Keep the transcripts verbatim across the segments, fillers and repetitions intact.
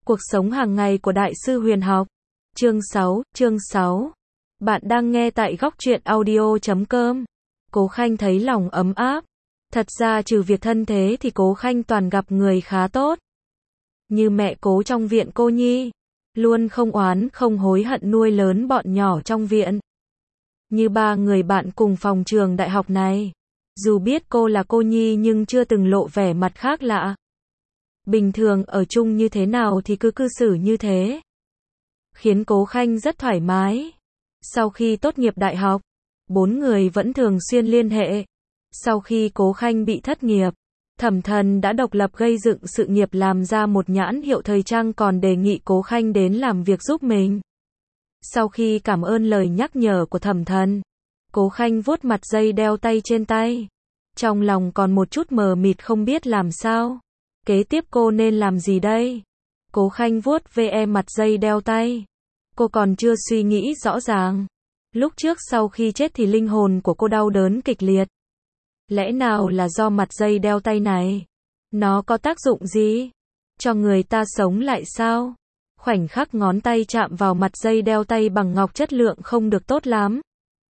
Cuộc sống hàng ngày của Đại sư Huyền học. Chương sáu, chương sáu. Bạn đang nghe tại góc truyện audio chấm com. Cố Khanh thấy lòng ấm áp. Thật ra trừ việc thân thế thì Cố Khanh toàn gặp người khá tốt. Như mẹ Cố trong viện cô nhi. Luôn không oán không hối hận nuôi lớn bọn nhỏ trong viện. Như ba người bạn cùng phòng trường đại học này. Dù biết cô là cô nhi nhưng chưa từng lộ vẻ mặt khác lạ. Bình thường ở chung như thế nào thì cứ cư xử như thế. Khiến Cố Khanh rất thoải mái. Sau khi tốt nghiệp đại học, bốn người vẫn thường xuyên liên hệ. Sau khi Cố Khanh bị thất nghiệp, Thẩm Thần đã độc lập gây dựng sự nghiệp làm ra một nhãn hiệu thời trang còn đề nghị Cố Khanh đến làm việc giúp mình. Sau khi cảm ơn lời nhắc nhở của Thẩm Thần, Cố Khanh vuốt mặt dây đeo tay trên tay. Trong lòng còn một chút mờ mịt không biết làm sao. Kế tiếp cô nên làm gì đây? Cố Khanh vuốt ve mặt dây đeo tay. Cô còn chưa suy nghĩ rõ ràng. Lúc trước sau khi chết thì linh hồn của cô đau đớn kịch liệt. Lẽ nào là do mặt dây đeo tay này? Nó có tác dụng gì? Cho người ta sống lại sao? Khoảnh khắc ngón tay chạm vào mặt dây đeo tay bằng ngọc chất lượng không được tốt lắm.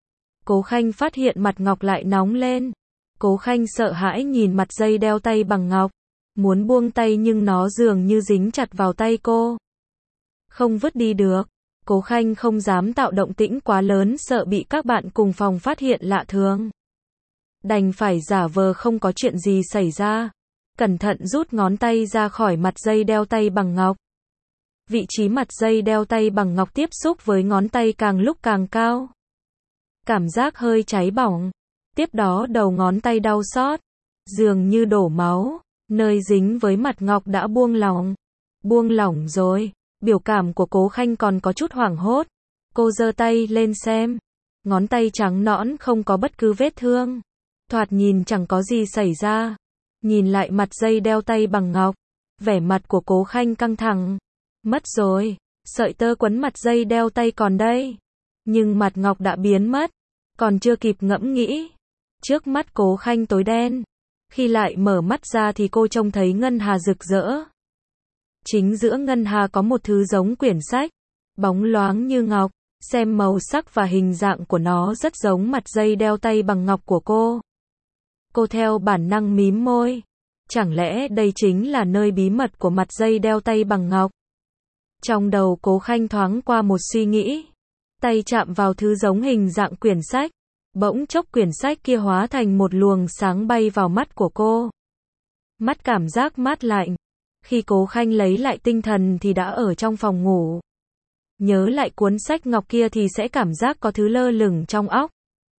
Cố Khanh phát hiện mặt ngọc lại nóng lên. Cố Khanh sợ hãi nhìn mặt dây đeo tay bằng ngọc. Muốn buông tay nhưng nó dường như dính chặt vào tay cô. Không vứt đi được. Cố Khanh không dám tạo động tĩnh quá lớn sợ bị các bạn cùng phòng phát hiện lạ thường. Đành phải giả vờ không có chuyện gì xảy ra. Cẩn thận rút ngón tay ra khỏi mặt dây đeo tay bằng ngọc. Vị trí mặt dây đeo tay bằng ngọc tiếp xúc với ngón tay càng lúc càng cao. Cảm giác hơi cháy bỏng. Tiếp đó đầu ngón tay đau xót. Dường như đổ máu. Nơi dính với mặt ngọc đã buông lỏng. Buông lỏng rồi. Biểu cảm của Cố Khanh còn có chút hoảng hốt. Cô giơ tay lên xem. Ngón tay trắng nõn không có bất cứ vết thương. Thoạt nhìn chẳng có gì xảy ra. Nhìn lại mặt dây đeo tay bằng ngọc. Vẻ mặt của Cố Khanh căng thẳng. Mất rồi. Sợi tơ quấn mặt dây đeo tay còn đây. Nhưng mặt ngọc đã biến mất. Còn chưa kịp ngẫm nghĩ. Trước mắt Cố Khanh tối đen. Khi lại mở mắt ra thì cô trông thấy ngân hà rực rỡ. Chính giữa ngân hà có một thứ giống quyển sách. Bóng loáng như ngọc. Xem màu sắc và hình dạng của nó rất giống mặt dây đeo tay bằng ngọc của cô. Cô theo bản năng mím môi. Chẳng lẽ đây chính là nơi bí mật của mặt dây đeo tay bằng ngọc? Trong đầu Cố Khanh thoáng qua một suy nghĩ. Tay chạm vào thứ giống hình dạng quyển sách. Bỗng chốc quyển sách kia hóa thành một luồng sáng bay vào mắt của cô. Mắt cảm giác mát lạnh. Khi Cố Khanh lấy lại tinh thần thì đã ở trong phòng ngủ. Nhớ lại cuốn sách ngọc kia thì sẽ cảm giác có thứ lơ lửng trong óc.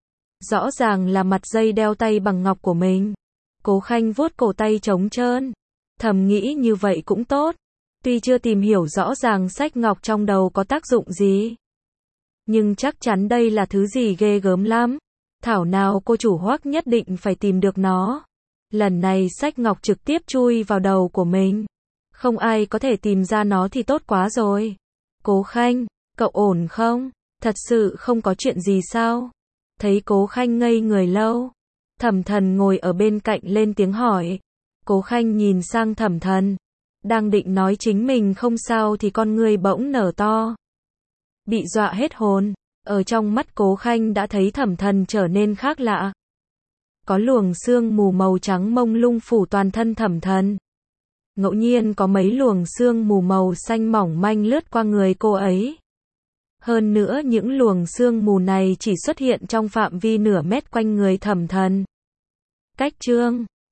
Rõ ràng là mặt dây đeo tay bằng ngọc của mình. Cố Khanh vuốt cổ tay trống trơn. Thầm nghĩ như vậy cũng tốt. Tuy chưa tìm hiểu rõ ràng sách ngọc trong đầu có tác dụng gì. Nhưng chắc chắn đây là thứ gì ghê gớm lắm. Thảo nào cô chủ Hoắc nhất định phải tìm được nó. Lần này sách ngọc trực tiếp chui vào đầu của mình. Không ai có thể tìm ra nó thì tốt quá rồi. Cố Khanh, cậu ổn không? Thật sự không có chuyện gì sao? Thấy Cố Khanh ngây người lâu. Thẩm Thần ngồi ở bên cạnh lên tiếng hỏi. Cố Khanh nhìn sang Thẩm Thần. Đang định nói chính mình không sao thì con người bỗng nở to. Bị dọa hết hồn. Ở trong mắt Cố Khanh đã thấy Thẩm Thần trở nên khác lạ. Có luồng sương mù màu trắng mông lung phủ toàn thân Thẩm Thần. Ngẫu nhiên có mấy luồng sương mù màu xanh mỏng manh lướt qua người cô ấy. Hơn nữa những luồng sương mù này chỉ xuất hiện trong phạm vi nửa mét quanh người Thẩm Thần. Cách chương